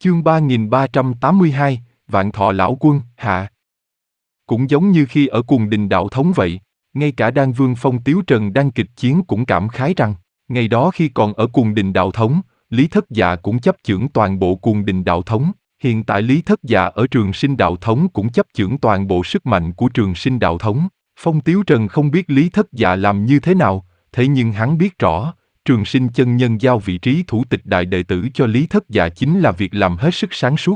Chương 3382, Vạn Thọ Lão Quân, hạ. Cũng giống như khi ở Cuồng Đình Đạo Thống vậy, ngay cả Đan Vương Phong Tiếu Trần đang kịch chiến cũng cảm khái rằng, ngày đó khi còn ở Cuồng Đình Đạo Thống, Lý Thất Dạ cũng chấp chưởng toàn bộ Cuồng Đình Đạo Thống, hiện tại Lý Thất Dạ ở Trường Sinh Đạo Thống cũng chấp chưởng toàn bộ sức mạnh của Trường Sinh Đạo Thống. Phong Tiếu Trần không biết Lý Thất Dạ làm như thế nào, thế nhưng hắn biết rõ, Trường Sinh chân nhân giao vị trí thủ tịch đại đệ tử cho Lý Thất Dạ chính là việc làm hết sức sáng suốt.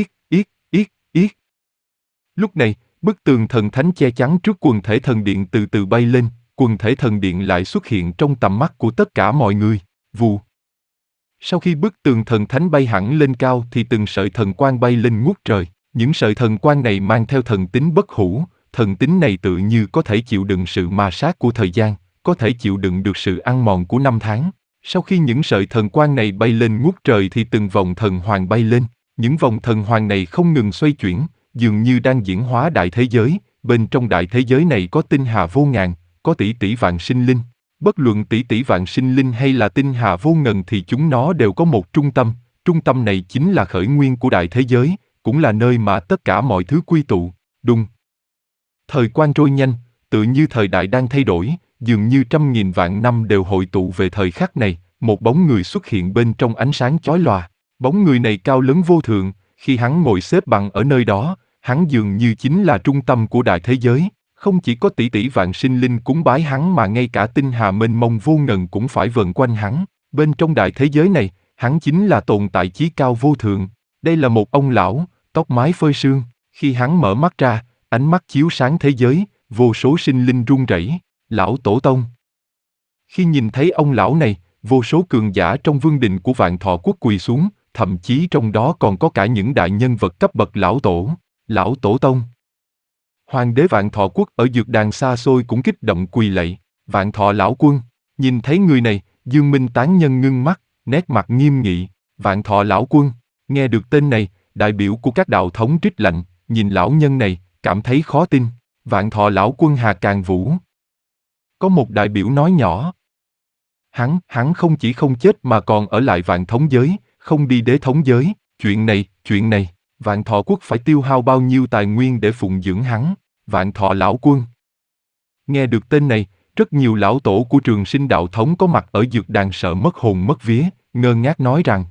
Yết. Lúc này, bức tường thần thánh che chắn trước quần thể thần điện từ từ bay lên, quần thể thần điện lại xuất hiện trong tầm mắt của tất cả mọi người. Vù. Sau khi bức tường thần thánh bay hẳn lên cao thì từng sợi thần quang bay lên ngút trời. Những sợi thần quang này mang theo thần tính bất hủ, thần tính này tự như có thể chịu đựng sự ma sát của thời gian, có thể chịu đựng được sự ăn mòn của năm tháng. Sau khi những sợi thần quang này bay lên ngút trời thì từng vòng thần hoàng bay lên. Những vòng thần hoàng này không ngừng xoay chuyển, dường như đang diễn hóa đại thế giới. Bên trong đại thế giới này có tinh hà vô ngàn, có tỷ tỷ vạn sinh linh. Bất luận tỷ tỷ vạn sinh linh hay là tinh hà vô ngần thì chúng nó đều có một trung tâm. Trung tâm này chính là khởi nguyên của đại thế giới, cũng là nơi mà tất cả mọi thứ quy tụ. Đùng. Thời quan trôi nhanh, tự như thời đại đang thay đổi, dường như trăm nghìn vạn năm đều hội tụ về thời khắc này. Một bóng người xuất hiện bên trong ánh sáng chói lòa. Bóng người này cao lớn vô thượng, khi hắn ngồi xếp bằng ở nơi đó, hắn dường như chính là trung tâm của đại thế giới. Không chỉ có tỷ tỷ vạn sinh linh cúng bái hắn mà ngay cả tinh hà mênh mông vô ngần cũng phải vần quanh hắn. Bên trong đại thế giới này, hắn chính là tồn tại chí cao vô thượng. Đây là một ông lão, tóc mái phơi sương. Khi hắn mở mắt ra, ánh mắt chiếu sáng thế giới, vô số sinh linh run rẩy. Lão Tổ Tông. Khi nhìn thấy ông lão này, vô số cường giả trong vương đình của Vạn Thọ Quốc quỳ xuống, thậm chí trong đó còn có cả những đại nhân vật cấp bậc lão tổ. Lão Tổ Tông. Hoàng đế Vạn Thọ Quốc ở dược đàn xa xôi cũng kích động quỳ lạy. Vạn Thọ Lão Quân. Nhìn thấy người này, Dương Minh Tán Nhân ngưng mắt, nét mặt nghiêm nghị. Vạn Thọ Lão Quân. Nghe được tên này, đại biểu của các đạo thống trích lạnh, nhìn lão nhân này, cảm thấy khó tin. Vạn Thọ Lão Quân Hà Càn Vũ. Có một đại biểu nói nhỏ. Hắn không chỉ không chết mà còn ở lại Vạn Thống Giới, không đi Đế Thống Giới. Chuyện này, Vạn Thọ Quốc phải tiêu hao bao nhiêu tài nguyên để phụng dưỡng hắn. Vạn Thọ Lão Quân. Nghe được tên này, rất nhiều lão tổ của Trường Sinh Đạo Thống có mặt ở dược đàn sợ mất hồn mất vía, ngơ ngác nói rằng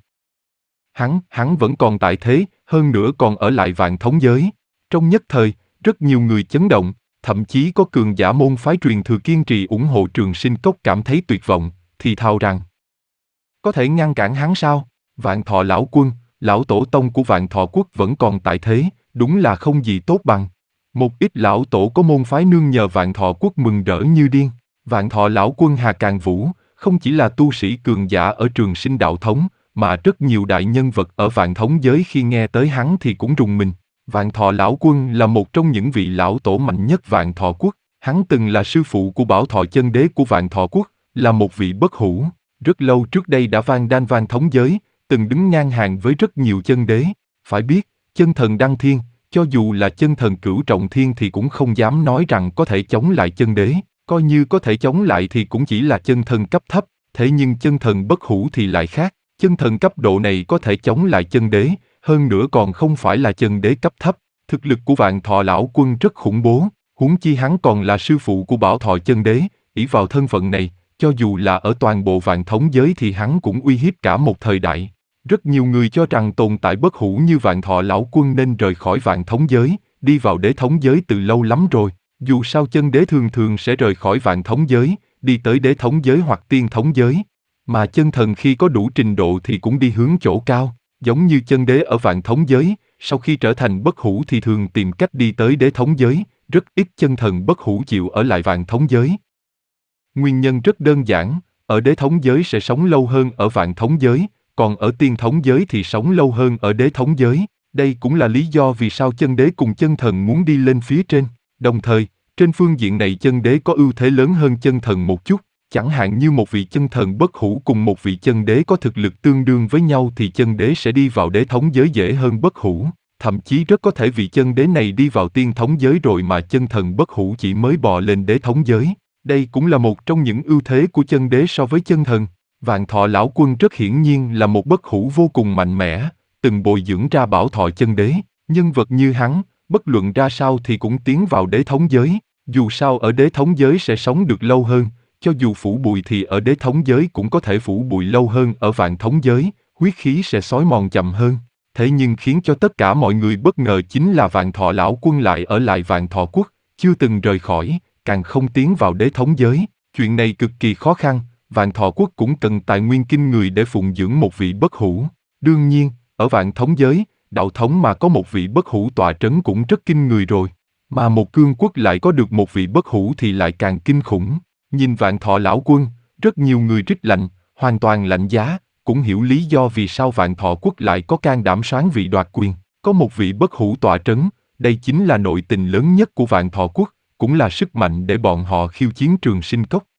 hắn vẫn còn tại thế, hơn nữa còn ở lại Vạn Thống Giới. Trong nhất thời, rất nhiều người chấn động, thậm chí có cường giả môn phái truyền thừa kiên trì ủng hộ Trường Sinh Cốc cảm thấy tuyệt vọng, thì thào rằng có thể ngăn cản hắn sao? Vạn Thọ Lão Quân, lão tổ tông của Vạn Thọ Quốc vẫn còn tại thế, đúng là không gì tốt bằng. Một ít lão tổ có môn phái nương nhờ Vạn Thọ Quốc mừng rỡ như điên. Vạn Thọ Lão Quân Hà Càn Vũ, không chỉ là tu sĩ cường giả ở Trường Sinh Đạo Thống, mà rất nhiều đại nhân vật ở Vạn Thống Giới khi nghe tới hắn thì cũng rùng mình. Vạn Thọ Lão Quân là một trong những vị lão tổ mạnh nhất Vạn Thọ Quốc. Hắn từng là sư phụ của Bảo Thọ Chân Đế của Vạn Thọ Quốc, là một vị bất hủ. Rất lâu trước đây đã vang đan Vạn Thống Giới, từng đứng ngang hàng với rất nhiều chân đế. Phải biết, chân thần đăng thiên, cho dù là chân thần cửu trọng thiên thì cũng không dám nói rằng có thể chống lại chân đế. Coi như có thể chống lại thì cũng chỉ là chân thần cấp thấp, thế nhưng chân thần bất hủ thì lại khác. Chân thần cấp độ này có thể chống lại chân đế, hơn nữa còn không phải là chân đế cấp thấp. Thực lực của Vạn Thọ Lão Quân rất khủng bố, huống chi hắn còn là sư phụ của Bảo Thọ Chân Đế. Ỷ vào thân phận này, cho dù là ở toàn bộ Vạn Thống Giới thì hắn cũng uy hiếp cả một thời đại. Rất nhiều người cho rằng tồn tại bất hủ như Vạn Thọ Lão Quân nên rời khỏi Vạn Thống Giới, đi vào Đế Thống Giới từ lâu lắm rồi. Dù sao chân đế thường sẽ rời khỏi Vạn Thống Giới, đi tới Đế Thống Giới hoặc Tiên Thống Giới. Mà chân thần khi có đủ trình độ thì cũng đi hướng chỗ cao. Giống như chân đế ở Vạn Thống Giới, sau khi trở thành bất hủ thì thường tìm cách đi tới Đế Thống Giới, rất ít chân thần bất hủ chịu ở lại Vạn Thống Giới. Nguyên nhân rất đơn giản, ở Đế Thống Giới sẽ sống lâu hơn ở Vạn Thống Giới, còn ở Tiên Thống Giới thì sống lâu hơn ở Đế Thống Giới. Đây cũng là lý do vì sao chân đế cùng chân thần muốn đi lên phía trên. Đồng thời, trên phương diện này chân đế có ưu thế lớn hơn chân thần một chút. Chẳng hạn như một vị chân thần bất hủ cùng một vị chân đế có thực lực tương đương với nhau thì chân đế sẽ đi vào Đế Thống Giới dễ hơn bất hủ. Thậm chí rất có thể vị chân đế này đi vào Tiên Thống Giới rồi mà chân thần bất hủ chỉ mới bò lên Đế Thống Giới. Đây cũng là một trong những ưu thế của chân đế so với chân thần. Vạn Thọ Lão Quân rất hiển nhiên là một bất hủ vô cùng mạnh mẽ, từng bồi dưỡng ra Bảo Thọ Chân Đế. Nhân vật như hắn, bất luận ra sao thì cũng tiến vào đế thống giới, dù sao ở đế thống giới sẽ sống được lâu hơn, cho dù phủ bụi thì ở đế thống giới cũng có thể phủ bụi lâu hơn ở vạn thống giới, huyết khí sẽ xói mòn chậm hơn. Thế nhưng khiến cho tất cả mọi người bất ngờ chính là Vạn Thọ Lão Quân lại ở lại Vạn Thọ Quốc, chưa từng rời khỏi, càng không tiến vào đế thống giới. Chuyện này cực kỳ khó khăn, Vạn Thọ Quốc cũng cần tài nguyên kinh người để phụng dưỡng một vị bất hủ. Đương nhiên, ở Vạn thống giới, đạo thống mà có một vị bất hủ tọa trấn cũng rất kinh người rồi. Mà một cương quốc lại có được một vị bất hủ thì lại càng kinh khủng. Nhìn Vạn Thọ Lão Quân, rất nhiều người rít lạnh, hoàn toàn lạnh giá, cũng hiểu lý do vì sao Vạn Thọ Quốc lại có can đảm soán vị đoạt quyền. Có một vị bất hủ tọa trấn, đây chính là nội tình lớn nhất của Vạn Thọ Quốc, cũng là sức mạnh để bọn họ khiêu chiến Trường Sinh Cốc.